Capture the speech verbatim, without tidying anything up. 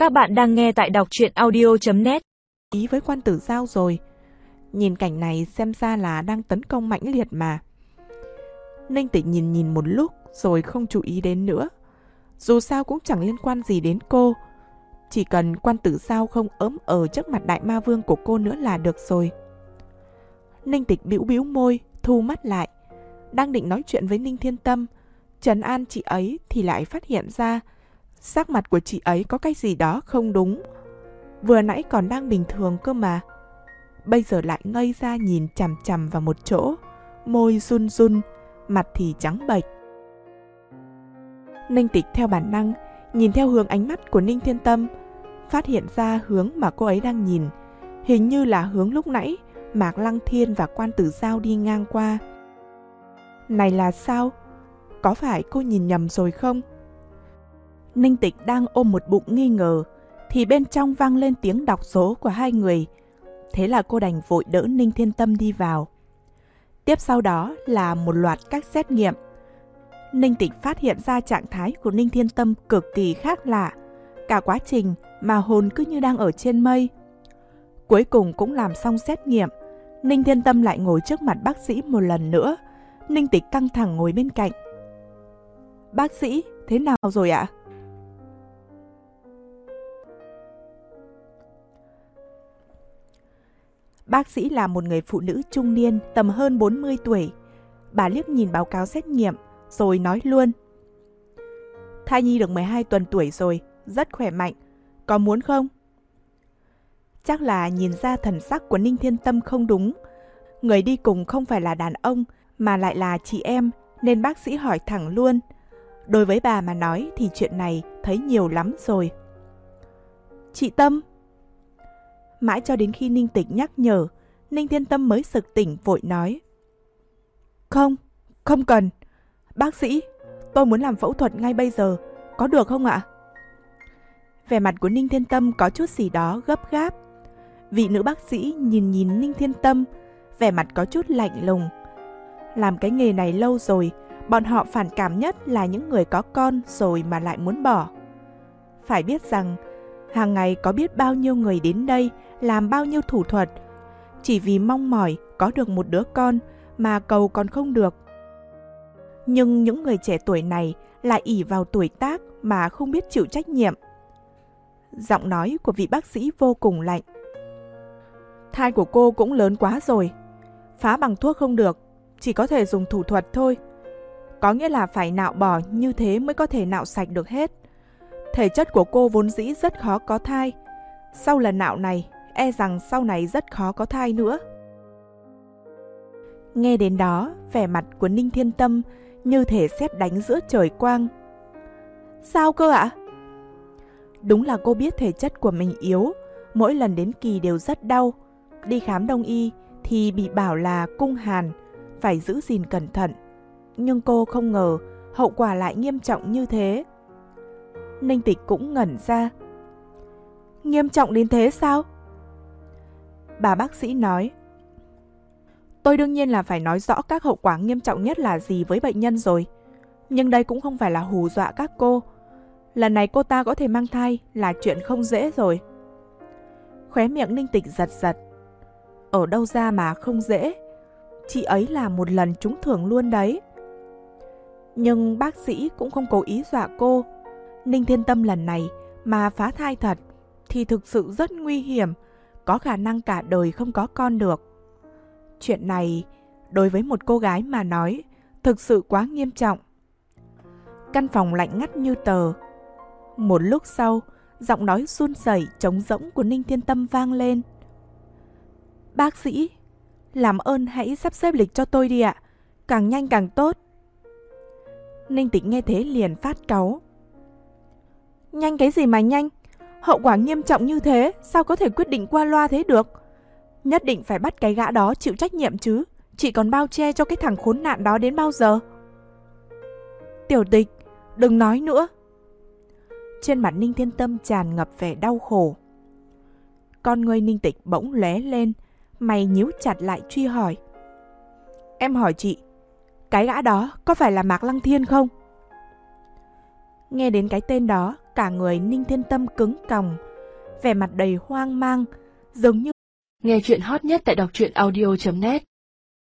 Các bạn đang nghe tại đọc truyện audio chấm net. Ý với Quan Tử Giao rồi. Nhìn cảnh này xem ra là đang tấn công mãnh liệt mà. Ninh Tịch nhìn nhìn một lúc rồi không chú ý đến nữa. Dù sao cũng chẳng liên quan gì đến cô. Chỉ cần Quan Tử Giao không ớm ở trước mặt đại ma vương của cô nữa là được rồi. Ninh Tịch bĩu bĩu môi, thu mắt lại. Đang định nói chuyện với Ninh Thiên Tâm, trấn an chị ấy thì lại phát hiện ra sắc mặt của chị ấy có cái gì đó không đúng. Vừa nãy còn đang bình thường cơ mà, bây giờ lại ngây ra nhìn chằm chằm vào một chỗ, môi run run, mặt thì trắng bệch. Ninh Tịch theo bản năng nhìn theo hướng ánh mắt của Ninh Thiên Tâm, phát hiện ra hướng mà cô ấy đang nhìn hình như là hướng lúc nãy Mạc Lăng Thiên và Quan Tử Giao đi ngang qua. Này là sao? Có phải cô nhìn nhầm rồi không? Ninh Tịch đang ôm một bụng nghi ngờ thì bên trong vang lên tiếng đọc số của hai người. Thế là cô đành vội đỡ Ninh Thiên Tâm đi vào. Tiếp sau đó là một loạt các xét nghiệm. Ninh Tịch phát hiện ra trạng thái của Ninh Thiên Tâm cực kỳ khác lạ. Cả quá trình mà hồn cứ như đang ở trên mây. Cuối cùng cũng làm xong xét nghiệm, Ninh Thiên Tâm lại ngồi trước mặt bác sĩ một lần nữa. Ninh Tịch căng thẳng ngồi bên cạnh. Bác sĩ, thế nào rồi ạ? Bác sĩ là một người phụ nữ trung niên, tầm hơn bốn mươi tuổi. Bà liếc nhìn báo cáo xét nghiệm, rồi nói luôn. Thai nhi được mười hai tuần tuổi rồi, rất khỏe mạnh. Có muốn không? Chắc là nhìn ra thần sắc của Ninh Thiên Tâm không đúng. Người đi cùng không phải là đàn ông, mà lại là chị em, nên bác sĩ hỏi thẳng luôn. Đối với bà mà nói thì chuyện này thấy nhiều lắm rồi. Chị Tâm. Mãi cho đến khi Ninh Tịch nhắc nhở, Ninh Thiên Tâm mới sực tỉnh vội nói. Không, không cần. Bác sĩ, tôi muốn làm phẫu thuật ngay bây giờ, có được không ạ? Vẻ mặt của Ninh Thiên Tâm có chút gì đó gấp gáp. Vị nữ bác sĩ nhìn nhìn Ninh Thiên Tâm, vẻ mặt có chút lạnh lùng. Làm cái nghề này lâu rồi, bọn họ phản cảm nhất là những người có con rồi mà lại muốn bỏ. Phải biết rằng, hàng ngày có biết bao nhiêu người đến đây làm bao nhiêu thủ thuật, chỉ vì mong mỏi có được một đứa con mà cầu còn không được. Nhưng những người trẻ tuổi này lại ỷ vào tuổi tác mà không biết chịu trách nhiệm. Giọng nói của vị bác sĩ vô cùng lạnh. Thai của cô cũng lớn quá rồi, phá bằng thuốc không được, chỉ có thể dùng thủ thuật thôi. Có nghĩa là phải nạo bỏ như thế mới có thể nạo sạch được hết. Thể chất của cô vốn dĩ rất khó có thai. Sau lần nạo này, e rằng sau này rất khó có thai nữa. Nghe đến đó, vẻ mặt của Ninh Thiên Tâm như thể sét đánh giữa trời quang. Sao cơ ạ? Đúng là cô biết thể chất của mình yếu, mỗi lần đến kỳ đều rất đau. Đi khám đông y thì bị bảo là cung hàn, phải giữ gìn cẩn thận. Nhưng cô không ngờ hậu quả lại nghiêm trọng như thế. Ninh Tịch cũng ngẩn ra. Nghiêm trọng đến thế sao? Bà bác sĩ nói. Tôi đương nhiên là phải nói rõ các hậu quả nghiêm trọng nhất là gì với bệnh nhân rồi. Nhưng đây cũng không phải là hù dọa các cô. Lần này cô ta có thể mang thai là chuyện không dễ rồi. Khóe miệng Ninh Tịch giật giật. Ở đâu ra mà không dễ? Chị ấy là một lần trúng thưởng luôn đấy. Nhưng bác sĩ cũng không cố ý dọa cô. Ninh Thiên Tâm lần này mà phá thai thật thì thực sự rất nguy hiểm, có khả năng cả đời không có con được. Chuyện này đối với một cô gái mà nói thực sự quá nghiêm trọng. Căn phòng lạnh ngắt như tờ. Một lúc sau, giọng nói run rẩy trống rỗng của Ninh Thiên Tâm vang lên. Bác sĩ, làm ơn hãy sắp xếp lịch cho tôi đi ạ, càng nhanh càng tốt. Ninh Tịch nghe thế liền phát cáu. Nhanh cái gì mà nhanh? Hậu quả nghiêm trọng như thế, sao có thể quyết định qua loa thế được? Nhất định phải bắt cái gã đó chịu trách nhiệm chứ. Chị còn bao che cho cái thằng khốn nạn đó đến bao giờ? Tiểu Tịch, đừng nói nữa. Trên mặt Ninh Thiên Tâm tràn ngập vẻ đau khổ. Con ngươi Ninh Tịch bỗng lóe lên, mày nhíu chặt lại truy hỏi. Em hỏi chị, cái gã đó có phải là Mạc Lăng Thiên không? Nghe đến cái tên đó, Cả người Ninh Thiên Tâm cứng còng, vẻ mặt đầy hoang mang, giống như... Nghe chuyện hot nhất tại đọc truyện audio chấm net